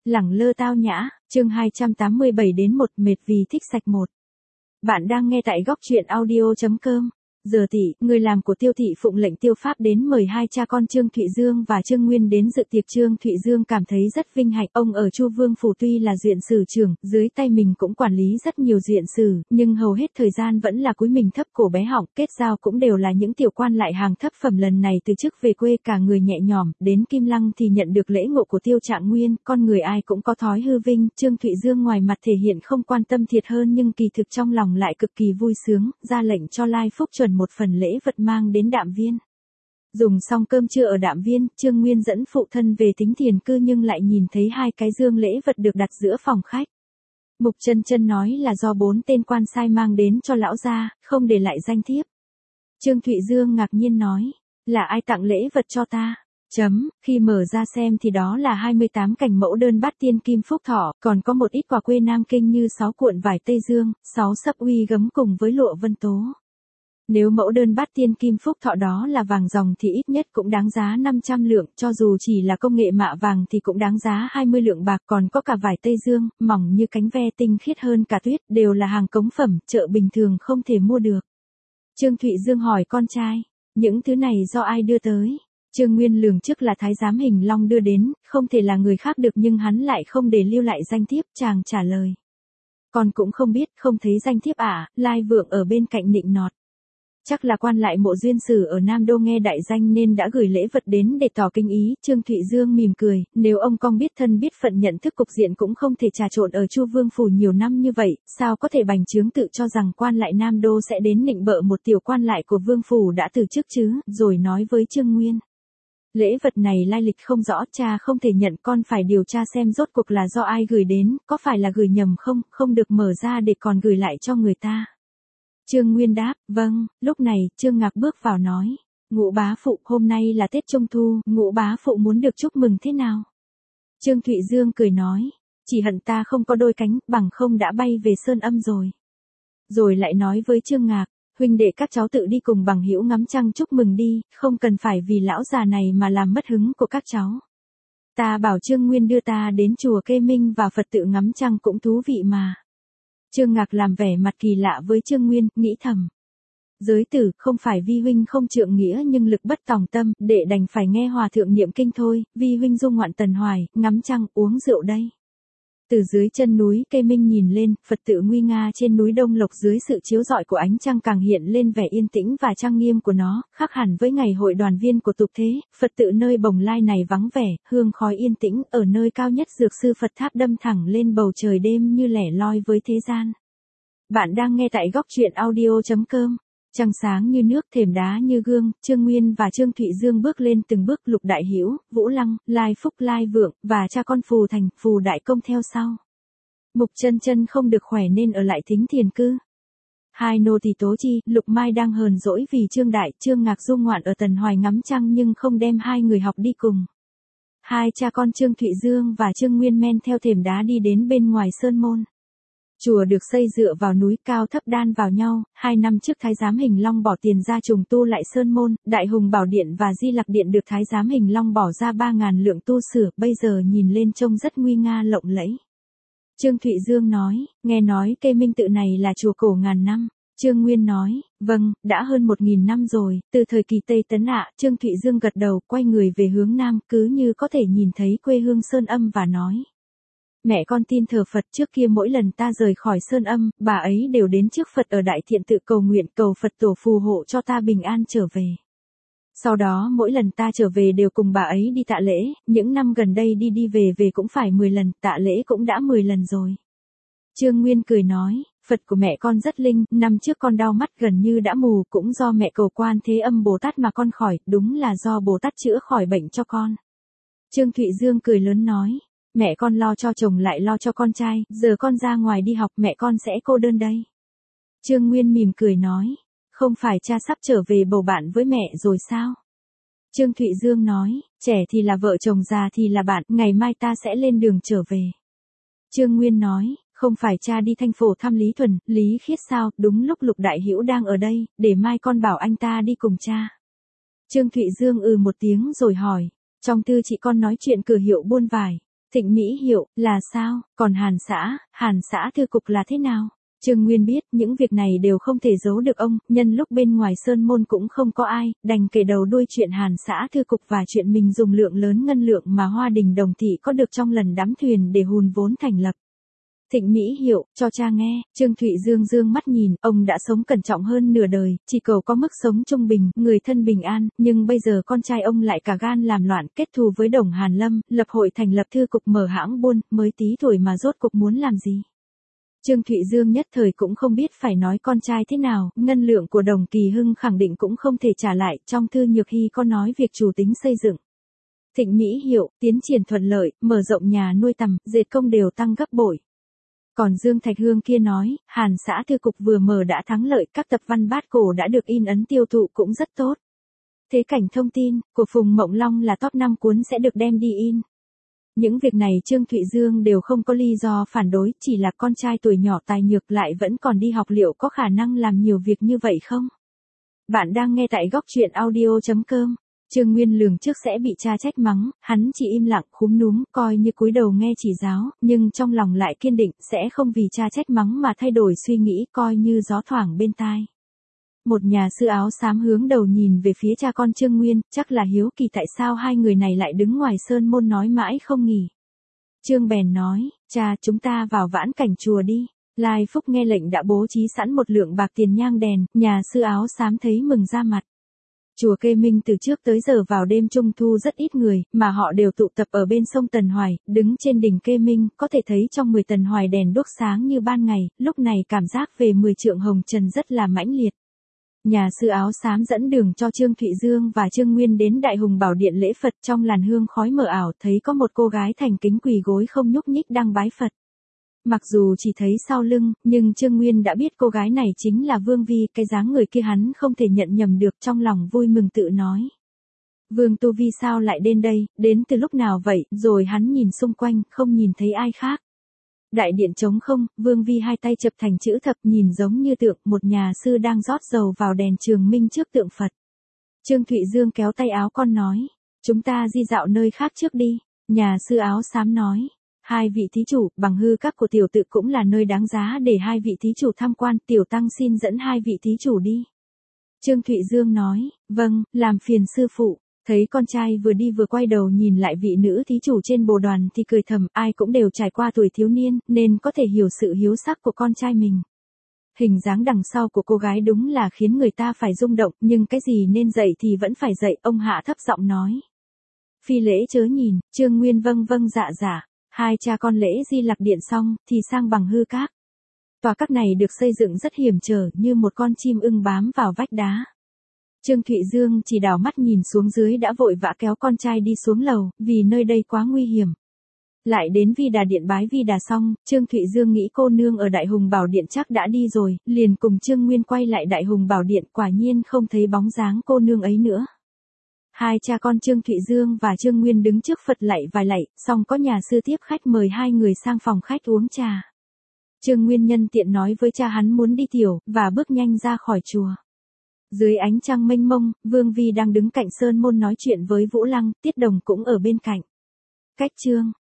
Lẳng lơ tao nhã, chương 287 đến 1 mệt vì thích sạch 1. Bạn đang nghe tại góc truyện audio.com. Giờ tỷ, người làm của Tiêu thị phụng lệnh Tiêu Pháp đến mời hai cha con Trương Thụy Dương và Trương Nguyên đến dự tiệc. Trương Thụy Dương cảm thấy rất vinh hạnh, ông ở Chu Vương phủ tuy là duyện sử trưởng, dưới tay mình cũng quản lý rất nhiều duyện sử, nhưng hầu hết thời gian vẫn là cúi mình thấp cổ bé họng, kết giao cũng đều là những tiểu quan lại hàng thấp phẩm. Lần này từ chức về quê cả người nhẹ nhõm, đến Kim Lăng thì nhận được lễ ngộ của Tiêu Trạng Nguyên, con người ai cũng có thói hư vinh, Trương Thụy Dương ngoài mặt thể hiện không quan tâm thiệt hơn nhưng kỳ thực trong lòng lại cực kỳ vui sướng, ra lệnh cho Lai Phúc chuẩn một phần lễ vật mang đến Đạm Viên. Dùng xong cơm trưa ở Đạm Viên, Trương Nguyên dẫn phụ thân về Tính Thiền Cư nhưng lại nhìn thấy hai cái dương lễ vật được đặt giữa phòng khách. Mục Chân Chân nói là do 4 tên quan sai mang đến cho lão gia, không để lại danh thiếp. Trương Thụy Dương ngạc nhiên nói, là ai tặng lễ vật cho ta? Khi mở ra xem thì đó là 28 cành mẫu đơn bát tiên kim phúc thọ, còn có một ít quà quê Nam Kinh như 6 cuộn vải Tây Dương, 6 sấp uy gấm cùng với lụa vân tố. Nếu mẫu đơn bát tiên kim phúc thọ đó là vàng ròng thì ít nhất cũng đáng giá 500 lượng, cho dù chỉ là công nghệ mạ vàng thì cũng đáng giá 20 lượng bạc, còn có cả vải Tây Dương, mỏng như cánh ve tinh khiết hơn cả tuyết, đều là hàng cống phẩm, chợ bình thường không thể mua được. Trương Thụy Dương hỏi con trai, những thứ này do ai đưa tới? Trương Nguyên lường trước là Thái giám Hình Long đưa đến, không thể là người khác được nhưng hắn lại không để lưu lại danh thiếp, chàng trả lời. Con cũng không biết, không thấy danh thiếp à? Lai Vượng ở bên cạnh nịnh nọt. Chắc là quan lại Mộ Duyên Sử ở Nam Đô nghe đại danh nên đã gửi lễ vật đến để tỏ kinh ý. Trương Thụy Dương mỉm cười, nếu ông Cong biết thân biết phận nhận thức cục diện cũng không thể trà trộn ở Chu Vương phủ nhiều năm như vậy, sao có thể bành trướng tự cho rằng quan lại Nam Đô sẽ đến nịnh bợ một tiểu quan lại của Vương phủ đã từ chức chứ, rồi nói với Trương Nguyên. Lễ vật này lai lịch không rõ, cha không thể nhận, con phải điều tra xem rốt cuộc là do ai gửi đến, có phải là gửi nhầm không, không được mở ra để còn gửi lại cho người ta. Trương Nguyên đáp, vâng. Lúc này, Trương Ngạc bước vào nói, Ngũ bá phụ, hôm nay là Tết Trung Thu, Ngũ bá phụ muốn được chúc mừng thế nào? Trương Thụy Dương cười nói, chỉ hận ta không có đôi cánh, bằng không đã bay về Sơn Âm rồi. Rồi lại nói với Trương Ngạc, huynh đệ các cháu tự đi cùng bằng hữu ngắm trăng chúc mừng đi, không cần phải vì lão già này mà làm mất hứng của các cháu. Ta bảo Trương Nguyên đưa ta đến chùa Kê Minh và Phật tự ngắm trăng cũng thú vị mà. Trương Ngạc làm vẻ mặt kỳ lạ với Trương Nguyên, nghĩ thầm. Giới tử, không phải vi huynh không trượng nghĩa nhưng lực bất tòng tâm, đệ đành phải nghe hòa thượng niệm kinh thôi, vi huynh dung ngoạn tần hoài, ngắm trăng, uống rượu đây. Từ dưới chân núi Kê Minh nhìn lên, Phật tự nguy nga trên núi Đông Lộc dưới sự chiếu rọi của ánh trăng càng hiện lên vẻ yên tĩnh và trang nghiêm của nó, khác hẳn với ngày hội đoàn viên của tục thế. Phật tự nơi Bồng Lai này vắng vẻ, hương khói yên tĩnh, ở nơi cao nhất dược sư Phật tháp đâm thẳng lên bầu trời đêm như lẻ loi với thế gian. Bạn đang nghe tại góc truyện audio.com. Trăng sáng như nước, thềm đá như gương, Trương Nguyên và Trương Thụy Dương bước lên từng bước, Lục Đại Hữu, Vũ Lăng, Lai Phúc, Lai Vượng và cha con Phù Thành, Phù Đại Công theo sau. Mục Chân Chân không được khỏe nên ở lại Tính Thiền Cư. Hai nô tỳ Tố Chi, Lục Mai đang hờn dỗi vì Trương Đại, Trương Ngạc dung ngoạn ở Tần Hoài ngắm trăng nhưng không đem hai người học đi cùng. Hai cha con Trương Thụy Dương và Trương Nguyên men theo thềm đá đi đến bên ngoài sơn môn. Chùa được xây dựa vào núi cao thấp đan vào nhau, 2 năm trước Thái giám Hình Long bỏ tiền ra trùng tu lại sơn môn, Đại Hùng Bảo Điện và Di Lặc Điện được Thái giám Hình Long bỏ ra 3.000 lượng tu sửa, bây giờ nhìn lên trông rất nguy nga lộng lẫy. Trương Thụy Dương nói, nghe nói Kê Minh tự này là chùa cổ ngàn năm. Trương Nguyên nói, vâng, đã hơn 1.000 năm rồi, từ thời kỳ Tây Tấn ạ. Trương Thụy Dương gật đầu, quay người về hướng Nam, cứ như có thể nhìn thấy quê hương Sơn Âm và nói. Mẹ con tin thờ Phật, trước kia mỗi lần ta rời khỏi Sơn Âm, bà ấy đều đến trước Phật ở Đại Thiện tự cầu nguyện cầu Phật tổ phù hộ cho ta bình an trở về. Sau đó mỗi lần ta trở về đều cùng bà ấy đi tạ lễ, những năm gần đây đi về cũng phải 10 lần, tạ lễ cũng đã 10 lần rồi. Trương Nguyên cười nói, Phật của mẹ con rất linh, năm trước con đau mắt gần như đã mù, cũng do mẹ cầu Quan Thế Âm Bồ Tát mà con khỏi, đúng là do Bồ Tát chữa khỏi bệnh cho con. Trương Thụy Dương cười lớn nói, mẹ con lo cho chồng lại lo cho con trai, giờ con ra ngoài đi học mẹ con sẽ cô đơn đây. Trương Nguyên mỉm cười nói, không phải cha sắp trở về bầu bạn với mẹ rồi sao? Trương Thụy Dương nói, trẻ thì là vợ chồng, già thì là bạn, ngày mai ta sẽ lên đường trở về. Trương Nguyên nói, không phải cha đi Thanh Phổ thăm Lý Thuần, Lý Khiết sao, đúng lúc Lục Đại Hữu đang ở đây, để mai con bảo anh ta đi cùng cha. Trương Thụy Dương một tiếng rồi hỏi, trong tư chị con nói chuyện cửa hiệu buôn vải. Thịnh Mỹ Hiệu, là sao, còn Hàn xã thư cục là thế nào? Trương Nguyên biết, những việc này đều không thể giấu được ông, nhân lúc bên ngoài sơn môn cũng không có ai, đành kể đầu đuôi chuyện Hàn xã thư cục và chuyện mình dùng lượng lớn ngân lượng mà Hoa Đình Đồng Thị có được trong lần đắm thuyền để hùn vốn thành lập. Thịnh Mỹ Hiệu, cho cha nghe. Trương Thụy Dương dương mắt nhìn, ông đã sống cẩn trọng hơn nửa đời, chỉ cầu có mức sống trung bình, người thân bình an, nhưng bây giờ con trai ông lại cả gan làm loạn, kết thù với Đồng Hàn Lâm, lập hội thành lập thư cục mở hãng buôn, mới tí tuổi mà rốt cục muốn làm gì. Trương Thụy Dương nhất thời cũng không biết phải nói con trai thế nào, ngân lượng của Đồng Kỳ Hưng khẳng định cũng không thể trả lại, trong thư Nhược Hy có nói việc chủ tính xây dựng. Thịnh Mỹ Hiệu, tiến triển thuận lợi, mở rộng nhà nuôi tằm, dệt công đều tăng gấp bội. Còn Dương Thạch Hương kia nói, Hàn xã thư cục vừa mở đã thắng lợi, các tập văn bát cổ đã được in ấn tiêu thụ cũng rất tốt. Thế cảnh thông tin của Phùng Mộng Long là top 5 cuốn sẽ được đem đi in. Những việc này Trương Thụy Dương đều không có lý do phản đối, chỉ là con trai tuổi nhỏ tài nhược lại vẫn còn đi học, liệu có khả năng làm nhiều việc như vậy không? Bạn đang nghe tại góc truyện audio.com. Trương Nguyên lường trước sẽ bị cha trách mắng, hắn chỉ im lặng khúm núm, coi như cúi đầu nghe chỉ giáo, nhưng trong lòng lại kiên định, sẽ không vì cha trách mắng mà thay đổi suy nghĩ, coi như gió thoảng bên tai. Một nhà sư áo xám hướng đầu nhìn về phía cha con Trương Nguyên, chắc là hiếu kỳ tại sao hai người này lại đứng ngoài sơn môn nói mãi không nghỉ. Trương bèn nói, cha, chúng ta vào vãn cảnh chùa đi. Lai Phúc nghe lệnh đã bố trí sẵn một lượng bạc tiền nhang đèn, nhà sư áo xám thấy mừng ra mặt. Chùa Kê Minh từ trước tới giờ vào đêm Trung Thu rất ít người, mà họ đều tụ tập ở bên sông Tần Hoài, đứng trên đỉnh Kê Minh, có thể thấy trong 10 Tần Hoài đèn đuốc sáng như ban ngày, lúc này cảm giác về 10 trượng hồng trần rất là mãnh liệt. Nhà sư áo xám dẫn đường cho Trương Thụy Dương và Trương Nguyên đến Đại Hùng Bảo Điện lễ Phật, trong làn hương khói mờ ảo thấy có một cô gái thành kính quỳ gối không nhúc nhích đang bái Phật. Mặc dù chỉ thấy sau lưng, nhưng Trương Nguyên đã biết cô gái này chính là Vương Vi, cái dáng người kia hắn không thể nhận nhầm được, trong lòng vui mừng tự nói. Vương Tu Vi sao lại đến đây, đến từ lúc nào vậy, rồi hắn nhìn xung quanh, không nhìn thấy ai khác. Đại điện trống không, Vương Vi hai tay chập thành chữ thập nhìn giống như tượng, một nhà sư đang rót dầu vào đèn trường minh trước tượng Phật. Trương Thụy Dương kéo tay áo con nói, chúng ta đi dạo nơi khác trước đi, nhà sư áo xám nói. Hai vị thí chủ, bằng hư các của tiểu tự cũng là nơi đáng giá để hai vị thí chủ tham quan, tiểu tăng xin dẫn hai vị thí chủ đi. Trương Thụy Dương nói, vâng, làm phiền sư phụ. Thấy con trai vừa đi vừa quay đầu nhìn lại vị nữ thí chủ trên bồ đoàn thì cười thầm, ai cũng đều trải qua tuổi thiếu niên, nên có thể hiểu sự hiếu sắc của con trai mình. Hình dáng đằng sau của cô gái đúng là khiến người ta phải rung động, nhưng cái gì nên dạy thì vẫn phải dạy, ông hạ thấp giọng nói. Phi lễ chớ nhìn, Trương Nguyên vâng vâng dạ dạ. Hai cha con lễ Di Lặc Điện xong, thì sang bằng hư các. Tòa các này được xây dựng rất hiểm trở, như một con chim ưng bám vào vách đá. Trương Thụy Dương chỉ đảo mắt nhìn xuống dưới đã vội vã kéo con trai đi xuống lầu, vì nơi đây quá nguy hiểm. Lại đến Vi Đà Điện bái Vi Đà xong, Trương Thụy Dương nghĩ cô nương ở Đại Hùng Bảo Điện chắc đã đi rồi, liền cùng Trương Nguyên quay lại Đại Hùng Bảo Điện, quả nhiên không thấy bóng dáng cô nương ấy nữa. Hai cha con Trương Thụy Dương và Trương Nguyên đứng trước Phật lạy vài lạy, xong có nhà sư tiếp khách mời hai người sang phòng khách uống trà. Trương Nguyên nhân tiện nói với cha hắn muốn đi tiểu, và bước nhanh ra khỏi chùa. Dưới ánh trăng mênh mông, Vương Vi đang đứng cạnh sơn môn nói chuyện với Vũ Lăng, Tiết Đồng cũng ở bên cạnh. Cách chương